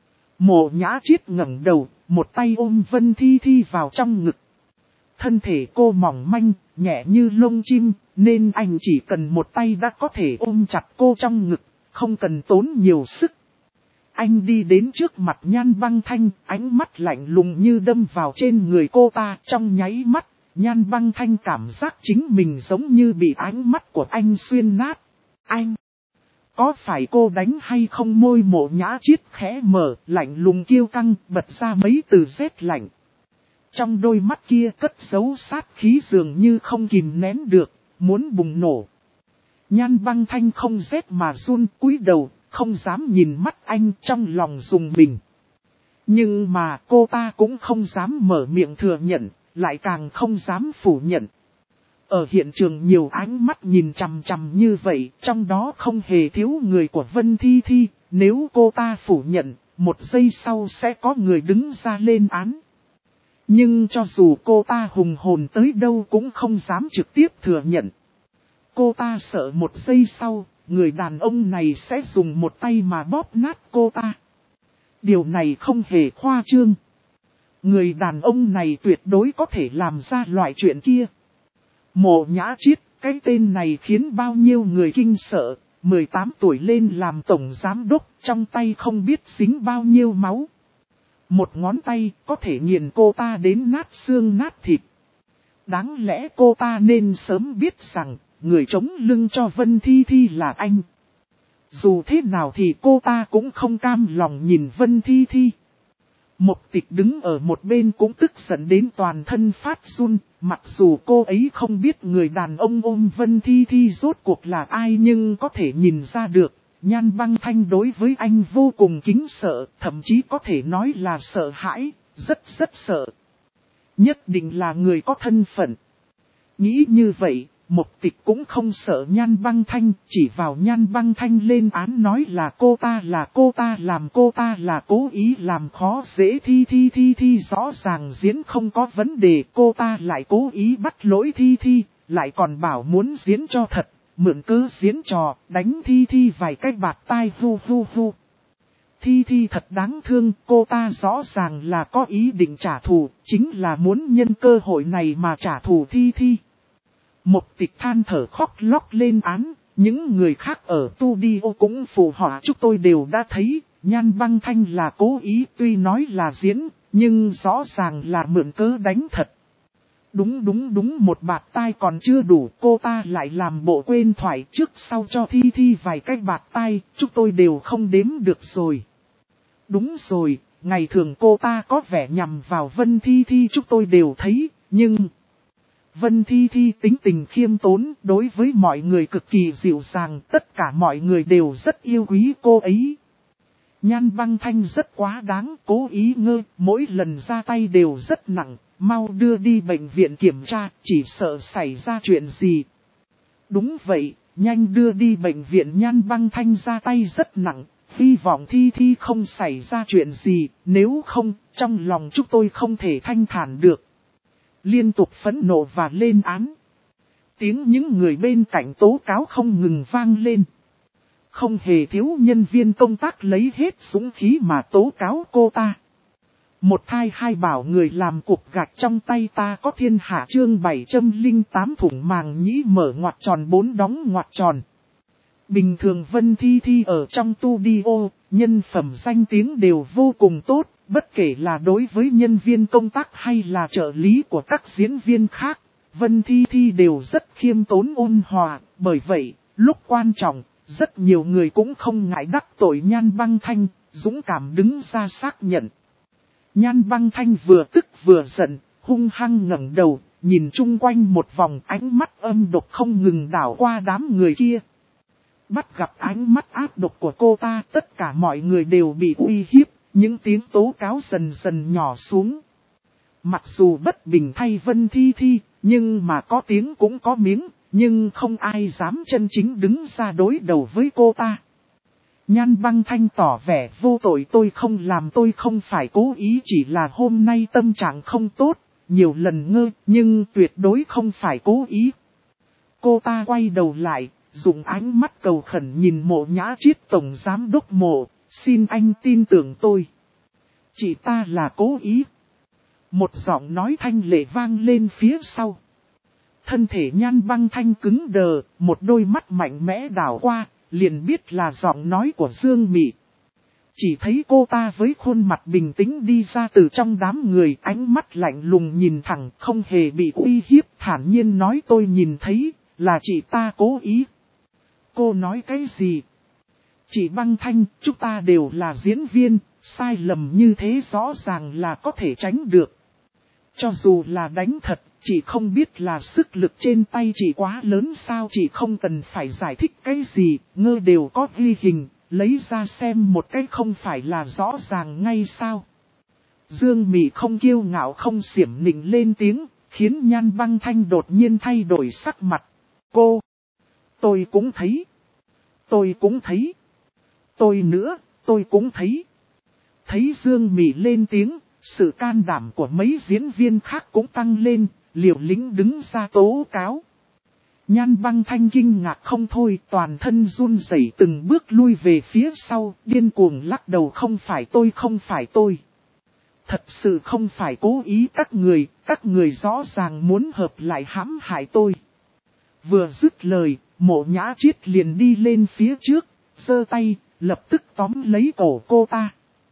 Mộ Nhã Chiết ngẩng đầu, một tay ôm Vân Thi Thi vào trong ngực. Thân thể cô mỏng manh, nhẹ như lông chim, nên anh chỉ cần một tay đã có thể ôm chặt cô trong ngực, không cần tốn nhiều sức. Anh đi đến trước mặt Nhan Băng Thanh, ánh mắt lạnh lùng như đâm vào trên người cô ta. Trong nháy mắt, Nhan Băng Thanh cảm giác chính mình giống như bị ánh mắt của anh xuyên nát. Anh! Có phải cô đánh hay không? Môi Mộ Nhã Chiết khẽ mở, lạnh lùng kiêu căng, bật ra mấy từ rét lạnh. Trong đôi mắt kia cất giấu sát khí dường như không kìm nén được, muốn bùng nổ. Nhan Băng Thanh không rét mà run, cúi đầu, không dám nhìn mắt anh, trong lòng rùng mình. Nhưng mà cô ta cũng không dám mở miệng thừa nhận, lại càng không dám phủ nhận. Ở hiện trường nhiều ánh mắt nhìn chằm chằm như vậy, trong đó không hề thiếu người của Vân Thi Thi. Nếu cô ta phủ nhận, một giây sau sẽ có người đứng ra lên án. Nhưng cho dù cô ta hùng hồn tới đâu cũng không dám trực tiếp thừa nhận. Cô ta sợ một giây sau, người đàn ông này sẽ dùng một tay mà bóp nát cô ta. Điều này không hề khoa trương. Người đàn ông này tuyệt đối có thể làm ra loại chuyện kia. Mộ Nhã Chiết, cái tên này khiến bao nhiêu người kinh sợ. 18 tuổi lên làm tổng giám đốc, trong tay không biết dính bao nhiêu máu. Một ngón tay có thể nghiền cô ta đến nát xương nát thịt. Đáng lẽ cô ta nên sớm biết rằng, người chống lưng cho Vân Thi Thi là anh. Dù thế nào thì cô ta cũng không cam lòng nhìn Vân Thi Thi. Mộc Tịch đứng ở một bên cũng tức giận đến toàn thân phát run, mặc dù cô ấy không biết người đàn ông ôm Vân Thi Thi rốt cuộc là ai nhưng có thể nhìn ra được. Nhan Băng Thanh đối với anh vô cùng kính sợ, thậm chí có thể nói là sợ hãi, rất sợ. Nhất định là người có thân phận. Nghĩ như vậy, Mộc Tịch cũng không sợ Nhan Băng Thanh, chỉ vào Nhan Băng Thanh lên án nói là cô ta là cố ý làm khó dễ Thi rõ ràng diễn không có vấn đề, cô ta lại cố ý bắt lỗi Thi, lại còn bảo muốn diễn cho thật. Mượn cớ diễn trò, đánh Thi vài cái bạt tai hu. Thi thật đáng thương, cô ta rõ ràng là có ý định trả thù, chính là muốn nhân cơ hội này mà trả thù Thi. Mộc Tịch than thở khóc lóc lên án, những người khác ở studio cũng phù họa chúng tôi đều đã thấy, Nhan Băng Thanh là cố ý tuy nói là diễn, nhưng rõ ràng là mượn cớ đánh thật. Đúng, một bạt tai còn chưa đủ, cô ta lại làm bộ quên thoại trước sau cho Thi vài cái bạt tai, chúng tôi đều không đếm được rồi. Đúng rồi, ngày thường cô ta có vẻ nhằm vào Vân Thi chúng tôi đều thấy, nhưng Vân Thi tính tình khiêm tốn, đối với mọi người cực kỳ dịu dàng, tất cả mọi người đều rất yêu quý cô ấy. Nhan Băng Thanh rất quá đáng, cố ý mỗi lần ra tay đều rất nặng. Mau đưa đi bệnh viện kiểm tra, chỉ sợ xảy ra chuyện gì. Đúng vậy, nhanh đưa đi bệnh viện. Nhan Băng Thanh ra tay rất nặng, hy vọng Thi không xảy ra chuyện gì, nếu không, trong lòng chúng tôi không thể thanh thản được. Liên tục phẫn nộ và lên án. Tiếng những người bên cạnh tố cáo không ngừng vang lên. Không hề thiếu nhân viên công tác lấy hết dũng khí mà tố cáo cô ta. Một thai hai bảo người làm cục gạch trong tay ta có thiên hạ chương 708 thủng màng nhĩ mở ngoặc tròn 4 đóng ngoặc tròn. Bình thường Vân Thi Thi ở trong studio, nhân phẩm danh tiếng đều vô cùng tốt, bất kể là đối với nhân viên công tác hay là trợ lý của các diễn viên khác. Vân Thi Thi đều rất khiêm tốn ôn hòa, bởi vậy, lúc quan trọng, rất nhiều người cũng không ngại đắc tội Nhan Băng Thanh, dũng cảm đứng ra xác nhận. Nhan Băng Thanh vừa tức vừa giận, hung hăng ngẩng đầu, nhìn chung quanh một vòng ánh mắt âm độc không ngừng đảo qua đám người kia. Bắt gặp ánh mắt ác độc của cô ta, tất cả mọi người đều bị uy hiếp, những tiếng tố cáo dần dần nhỏ xuống. Mặc dù bất bình thay Vân Thi Thi, nhưng mà có tiếng cũng có miếng, nhưng không ai dám chân chính đứng ra đối đầu với cô ta. Nhan Băng Thanh tỏ vẻ vô tội, tôi không phải cố ý, chỉ là hôm nay tâm trạng không tốt, nhiều lần ngơ, nhưng tuyệt đối không phải cố ý. Cô ta quay đầu lại, dùng ánh mắt cầu khẩn nhìn Mộ Nhã Triết tổng giám đốc Mộ, xin anh tin tưởng tôi. Chị ta là cố ý. Một giọng nói thanh lệ vang lên phía sau. Thân thể Nhan Băng Thanh cứng đờ, một đôi mắt mạnh mẽ đảo qua, liền biết là giọng nói của Dương Mị. Chỉ thấy cô ta với khuôn mặt bình tĩnh đi ra từ trong đám người, ánh mắt lạnh lùng nhìn thẳng, không hề bị uy hiếp, thản nhiên nói tôi nhìn thấy, là chị ta cố ý. Cô nói cái gì? Chị Băng Thanh, chúng ta đều là diễn viên, sai lầm như thế rõ ràng là có thể tránh được. Cho dù là đánh thật, chị không biết là sức lực trên tay chị quá lớn sao, chị không cần phải giải thích cái gì, ngơ đều có ghi hình, lấy ra xem một cái không phải là rõ ràng ngay sao. Dương Mị không kiêu ngạo không xiểm nịnh lên tiếng, khiến Nhan Băng Thanh đột nhiên thay đổi sắc mặt. Cô! Tôi cũng thấy! Tôi cũng thấy! Tôi nữa, tôi cũng thấy! Thấy Dương Mị lên tiếng, sự can đảm của mấy diễn viên khác cũng tăng lên, liều lĩnh đứng ra tố cáo. Nhan Băng Thanh kinh ngạc không thôi, toàn thân run rẩy từng bước lui về phía sau, điên cuồng lắc đầu không phải tôi. Thật sự không phải cố ý, các người rõ ràng muốn hợp lại hãm hại tôi. Vừa dứt lời, Mộ Nhã Triết liền đi lên phía trước, giơ tay, lập tức tóm lấy cổ cô ta.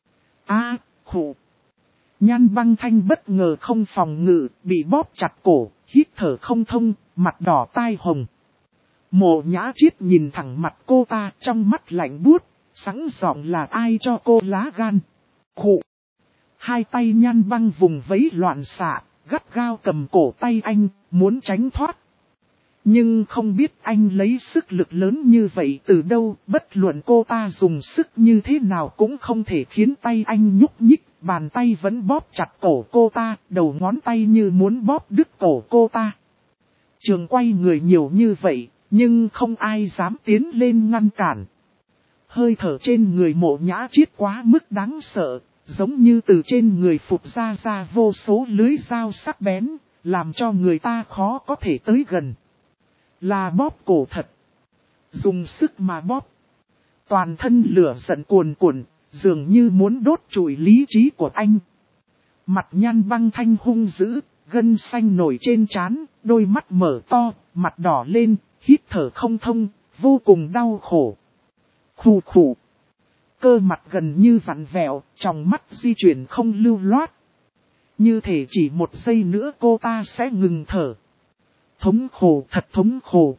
Khụ. Nhan Băng Thanh bất ngờ không phòng ngự, bị bóp chặt cổ, hít thở không thông, mặt đỏ tai hồng. Mộ Nhã Triết nhìn thẳng mặt cô ta, trong mắt lạnh buốt, sẵn giọng là ai cho cô lá gan. Khụ. Hai tay Nhan Băng vùng vẫy loạn xạ, gắt gao cầm cổ tay anh, muốn tránh thoát. Nhưng không biết anh lấy sức lực lớn như vậy từ đâu, bất luận cô ta dùng sức như thế nào cũng không thể khiến tay anh nhúc nhích, bàn tay vẫn bóp chặt cổ cô ta, đầu ngón tay như muốn bóp đứt cổ cô ta. Trường quay người nhiều như vậy, nhưng không ai dám tiến lên ngăn cản. Hơi thở trên người Mộ Nhã Triết quá mức đáng sợ, giống như từ trên người phụt ra vô số lưới dao sắc bén, làm cho người ta khó có thể tới gần. Là bóp cổ thật. Dùng sức mà bóp. Toàn thân lửa giận cuồn cuộn, dường như muốn đốt trụi lý trí của anh. Mặt Nhan Băng Thanh hung dữ, gân xanh nổi trên trán, đôi mắt mở to, mặt đỏ lên, hít thở không thông, vô cùng đau khổ. Khụ khụ. Cơ mặt gần như vặn vẹo, trong mắt di chuyển không lưu loát. Như thể chỉ một giây nữa cô ta sẽ ngừng thở. Thống khổ, thật thống khổ.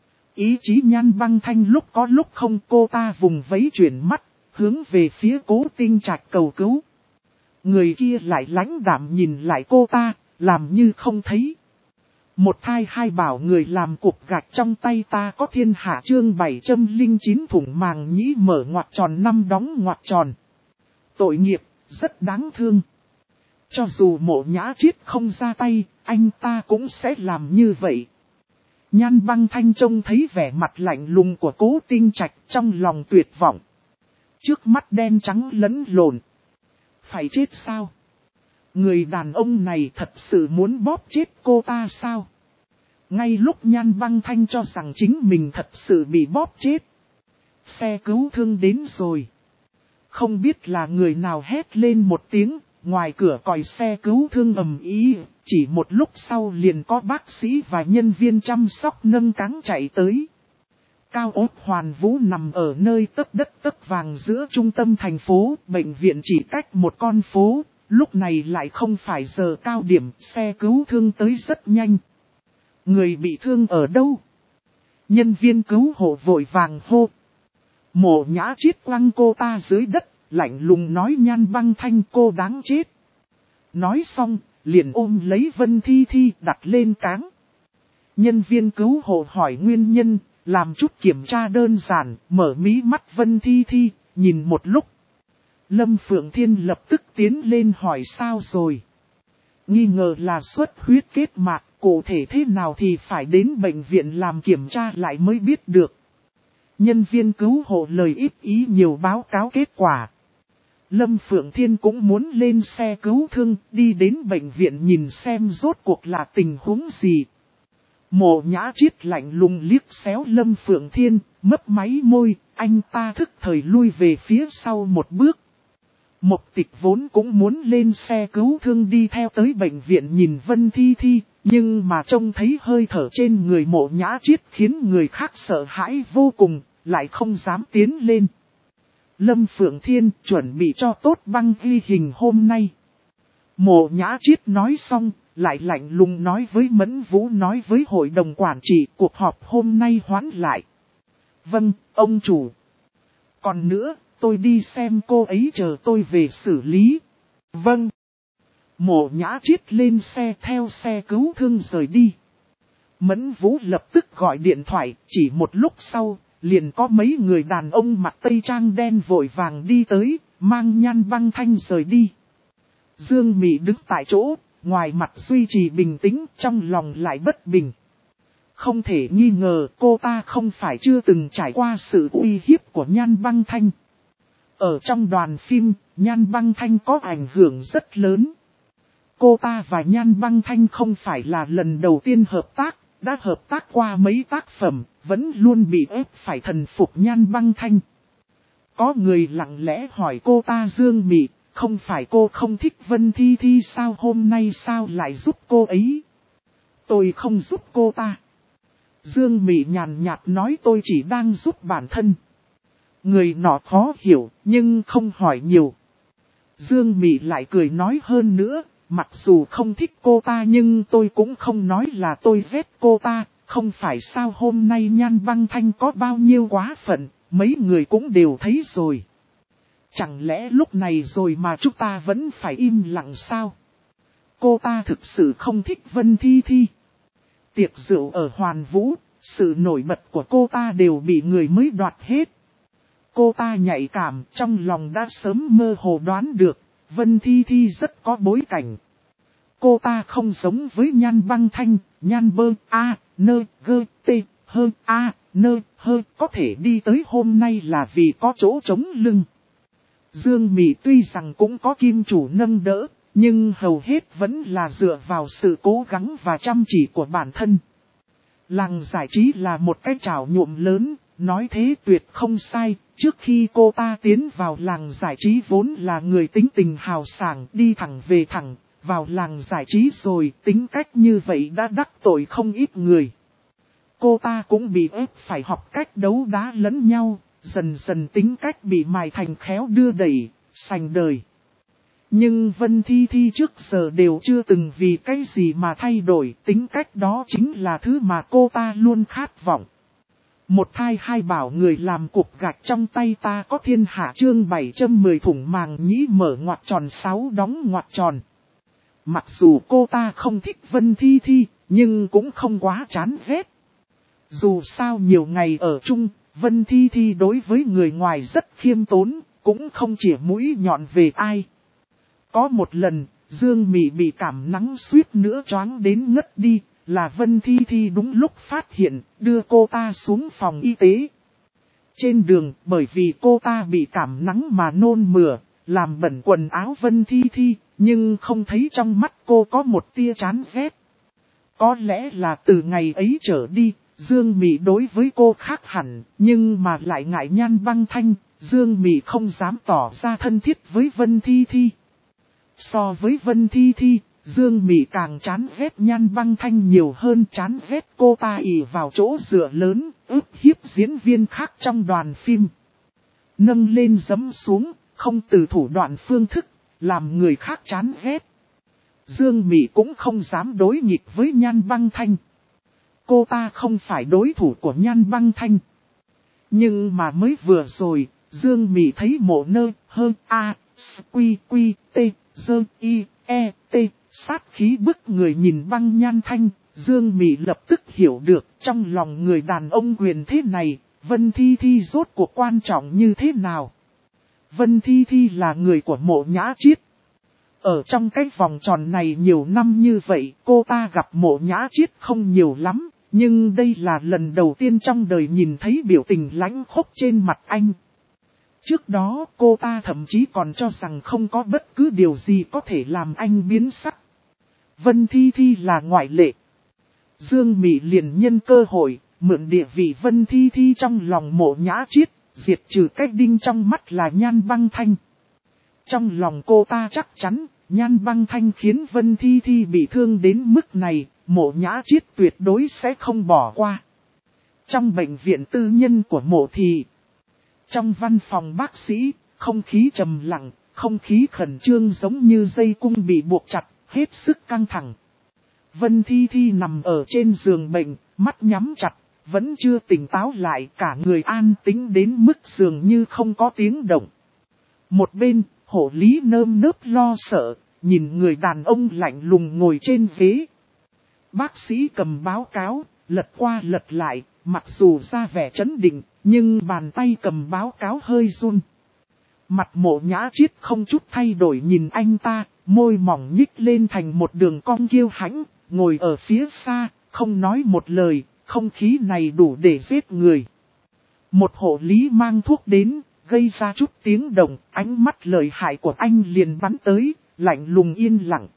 Ý chí Nhan Băng Thanh lúc có lúc không, cô ta vùng vẫy chuyển mắt, hướng về phía Cố Tinh Trạch cầu cứu. Người kia lại lãnh đạm nhìn lại cô ta, làm như không thấy. Một thai hai bảo người làm cục gạch trong tay ta có thiên hạ chương 709 thủng màng nhĩ mở ngoặc tròn 5 đóng ngoặc tròn. Tội nghiệp, rất đáng thương. Cho dù Mộ Nhã Triết không ra tay, anh ta cũng sẽ làm như vậy. Nhan Băng Thanh trông thấy vẻ mặt lạnh lùng của Cố Tinh Trạch trong lòng tuyệt vọng. Trước mắt đen trắng lẫn lộn. Phải chết sao? Người đàn ông này thật sự muốn bóp chết cô ta sao? Ngay lúc Nhan Băng Thanh cho rằng chính mình thật sự bị bóp chết. xe cứu thương đến rồi. Không biết là người nào hét lên một tiếng, ngoài cửa còi xe cứu thương ầm ĩ, chỉ một lúc sau liền có bác sĩ và nhân viên chăm sóc nâng cáng chạy tới. Cao ốt Hoàn Vũ nằm ở nơi tấc đất tấc vàng giữa trung tâm thành phố, bệnh viện chỉ cách một con phố, lúc này lại không phải giờ cao điểm, xe cứu thương tới rất nhanh. Người bị thương ở đâu? Nhân viên cứu hộ vội vàng hô. Mộ Nhã Triết quăng cô ta dưới đất, lạnh lùng nói Nhan Băng Thanh cô đáng chết. Nói xong, liền ôm lấy Vân Thi Thi đặt lên cáng. Nhân viên cứu hộ hỏi nguyên nhân, làm chút kiểm tra đơn giản, mở mí mắt Vân Thi Thi, nhìn một lúc. Lâm Phượng Thiên lập tức tiến lên hỏi sao rồi. Nghi ngờ là xuất huyết kết mạc, cụ thể thế nào thì phải đến bệnh viện làm kiểm tra lại mới biết được. Nhân viên cứu hộ lời ít ý nhiều báo cáo kết quả. Lâm Phượng Thiên cũng muốn lên xe cứu thương, đi đến bệnh viện nhìn xem rốt cuộc là tình huống gì. Mộ Nhã Triết lạnh lùng liếc xéo Lâm Phượng Thiên, mấp máy môi, anh ta thức thời lui về phía sau một bước. Mộc Tịch vốn cũng muốn lên xe cứu thương đi theo tới bệnh viện nhìn Vân Thi Thi, nhưng mà trông thấy hơi thở trên người Mộ Nhã Triết khiến người khác sợ hãi vô cùng, lại không dám tiến lên. Lâm Phượng Thiên chuẩn bị cho tốt băng ghi hình hôm nay. Mộ Nhã Triết nói xong, lại lạnh lùng nói với Mẫn Vũ nói với hội đồng quản trị cuộc họp hôm nay hoãn lại. Vâng, ông chủ. Còn nữa, tôi đi xem cô ấy chờ tôi về xử lý. Vâng. Mộ Nhã Triết lên xe theo xe cứu thương rời đi. Mẫn Vũ lập tức gọi điện thoại, chỉ một lúc sau, liền có mấy người đàn ông mặc tây trang đen vội vàng đi tới, mang Nhan Băng Thanh rời đi. Dương Mị đứng tại chỗ, ngoài mặt duy trì bình tĩnh, trong lòng lại bất bình. Không thể nghi ngờ cô ta không phải chưa từng trải qua sự uy hiếp của Nhan Băng Thanh. Ở trong đoàn phim, Nhan Băng Thanh có ảnh hưởng rất lớn. Cô ta và Nhan Băng Thanh không phải là lần đầu tiên hợp tác, đã hợp tác qua mấy tác phẩm, vẫn luôn bị ép phải thần phục Nhan Băng Thanh. Có người lặng lẽ hỏi cô ta Dương Mị, không phải cô không thích Vân Thi Thi sao hôm nay sao lại giúp cô ấy? Tôi không giúp cô ta. Dương Mị nhàn nhạt nói tôi chỉ đang giúp bản thân. Người nọ khó hiểu, nhưng không hỏi nhiều. Dương Mị lại cười nói hơn nữa, mặc dù không thích cô ta nhưng tôi cũng không nói là tôi ghét cô ta, không phải sao hôm nay Nhan Băng Thanh có bao nhiêu quá phận, mấy người cũng đều thấy rồi. Chẳng lẽ lúc này rồi mà chúng ta vẫn phải im lặng sao? Cô ta thực sự không thích Vân Thi Thi. Tiệc rượu ở Hoàn Vũ, sự nổi bật của cô ta đều bị người mới đoạt hết. Cô ta nhạy cảm, trong lòng đã sớm mơ hồ đoán được, Vân Thi Thi rất có bối cảnh. Cô ta không giống với Nhan Băng Thanh, Nhan Bơ A, Nơ, Gơ, Tê, Hơ, A, Nơ, Hơ, có thể đi tới hôm nay là vì có chỗ trống lưng. Dương Mị tuy rằng cũng có kim chủ nâng đỡ, nhưng hầu hết vẫn là dựa vào sự cố gắng và chăm chỉ của bản thân. Làng giải trí là một cái trảo nhuộm lớn, nói thế tuyệt không sai, trước khi cô ta tiến vào làng giải trí vốn là người tính tình hào sảng đi thẳng về thẳng, vào làng giải trí rồi tính cách như vậy đã đắc tội không ít người. Cô ta cũng bị ép phải học cách đấu đá lẫn nhau, dần dần tính cách bị mài thành khéo đưa đẩy, sành đời. Nhưng Vân Thi Thi trước giờ đều chưa từng vì cái gì mà thay đổi, tính cách đó chính là thứ mà cô ta luôn khát vọng. Một thai hai bảo người làm cục gạch trong tay ta có thiên hạ chương 710 thủng màng nhĩ mở ngoặc tròn 6 đóng ngoặc tròn. Mặc dù cô ta không thích Vân Thi Thi, nhưng cũng không quá chán ghét. Dù sao nhiều ngày ở chung, Vân Thi Thi đối với người ngoài rất khiêm tốn, cũng không chĩa mũi nhọn về ai. Có một lần, Dương Mị bị cảm nắng suýt nữa choáng đến ngất đi, là Vân Thi Thi đúng lúc phát hiện, đưa cô ta xuống phòng y tế. Trên đường, bởi vì cô ta bị cảm nắng mà nôn mửa, làm bẩn quần áo Vân Thi Thi, nhưng không thấy trong mắt cô có một tia chán ghét. Có lẽ là từ ngày ấy trở đi, Dương Mị đối với cô khác hẳn, nhưng mà lại ngại Nhan Băng Thanh, Dương Mị không dám tỏ ra thân thiết với Vân Thi Thi. So với Vân Thi Thi, Dương Mị càng chán ghét Nhan Băng Thanh nhiều hơn, chán ghét cô ta ỷ vào chỗ dựa lớn, ức hiếp diễn viên khác trong đoàn phim. Nâng lên giẫm xuống, không từ thủ đoạn phương thức, làm người khác chán ghét. Dương Mị cũng không dám đối nghịch với Nhan Băng Thanh. Cô ta không phải đối thủ của Nhan Băng Thanh. Nhưng mà mới vừa rồi, Dương Mị thấy Mộ Nơ Hơ A Quy Quy T Dơ I E T sát khí bức người nhìn Băng Nhan Thanh. Dương Mị lập tức hiểu được trong lòng người đàn ông quyền thế này, Vân Thi Thi rốt cuộc quan trọng như thế nào. Vân Thi Thi là người của Mộ Nhã Chiết. Ở trong cái vòng tròn này nhiều năm như vậy, cô ta gặp Mộ Nhã Chiết không nhiều lắm, nhưng đây là lần đầu tiên trong đời nhìn thấy biểu tình lãnh khốc trên mặt anh. Trước đó cô ta thậm chí còn cho rằng không có bất cứ điều gì có thể làm anh biến sắc. Vân Thi Thi là ngoại lệ. Dương Mị liền nhân cơ hội, mượn địa vị Vân Thi Thi trong lòng Mộ Nhã Chiết, diệt trừ cái đinh trong mắt là Nhan Băng Thanh. Trong lòng cô ta chắc chắn, Nhan Băng Thanh khiến Vân Thi Thi bị thương đến mức này, Mộ Nhã Chiết tuyệt đối sẽ không bỏ qua. Trong bệnh viện tư nhân của Mộ Thị, trong văn phòng bác sĩ, không khí trầm lặng, không khí khẩn trương giống như dây cung bị buộc chặt, hết sức căng thẳng. Vân Thi Thi nằm ở trên giường bệnh, mắt nhắm chặt, vẫn chưa tỉnh táo lại, cả người an tĩnh đến mức dường như không có tiếng động. Một bên, hộ lý nơm nớp lo sợ, nhìn người đàn ông lạnh lùng ngồi trên ghế. Bác sĩ cầm báo cáo, lật qua lật lại, mặc dù ra vẻ trấn định, nhưng bàn tay cầm báo cáo hơi run. Mặt Mộ Nhã Chiết không chút thay đổi nhìn anh ta, môi mỏng nhích lên thành một đường cong kiêu hãnh, ngồi ở phía xa, không nói một lời, không khí này đủ để giết người. Một hộ lý mang thuốc đến, gây ra chút tiếng động, ánh mắt lợi hại của anh liền bắn tới, lạnh lùng yên lặng.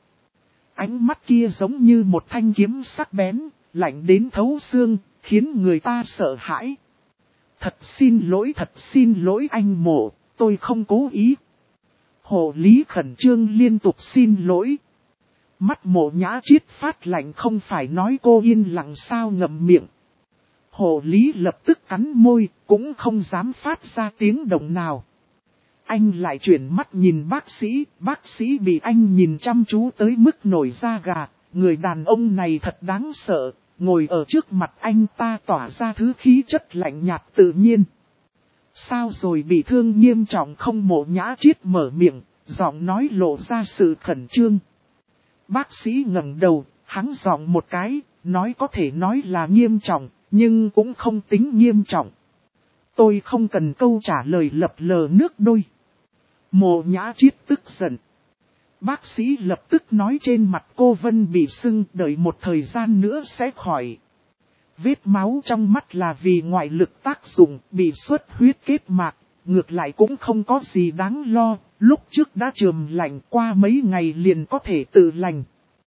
Ánh mắt kia giống như một thanh kiếm sắc bén, lạnh đến thấu xương, khiến người ta sợ hãi. Thật xin lỗi anh Mộ, tôi không cố ý. Hộ lý khẩn trương liên tục xin lỗi. Mắt Mộ Nhã Chiết phát lạnh, không phải nói cô yên lặng sao, ngậm miệng. Hộ lý lập tức cắn môi, cũng không dám phát ra tiếng động nào. Anh lại chuyển mắt nhìn bác sĩ bị anh nhìn chăm chú tới mức nổi da gà. Người đàn ông này thật đáng sợ, ngồi ở trước mặt anh ta tỏa ra thứ khí chất lạnh nhạt tự nhiên. Sao rồi, bị thương nghiêm trọng không? Mộ Nhã Chiết mở miệng, giọng nói lộ ra sự khẩn trương. Bác sĩ ngẩng đầu, hắng giọng một cái, nói có thể nói là nghiêm trọng, nhưng cũng không tính nghiêm trọng. Tôi không cần câu trả lời lập lờ nước đôi. Mộ Nhã Chiết tức giận. Bác sĩ lập tức nói trên mặt cô Vân bị sưng, đợi một thời gian nữa sẽ khỏi. Vết máu trong mắt là vì ngoại lực tác dụng, bị xuất huyết kết mạc, ngược lại cũng không có gì đáng lo, lúc trước đã chườm lạnh, qua mấy ngày liền có thể tự lành.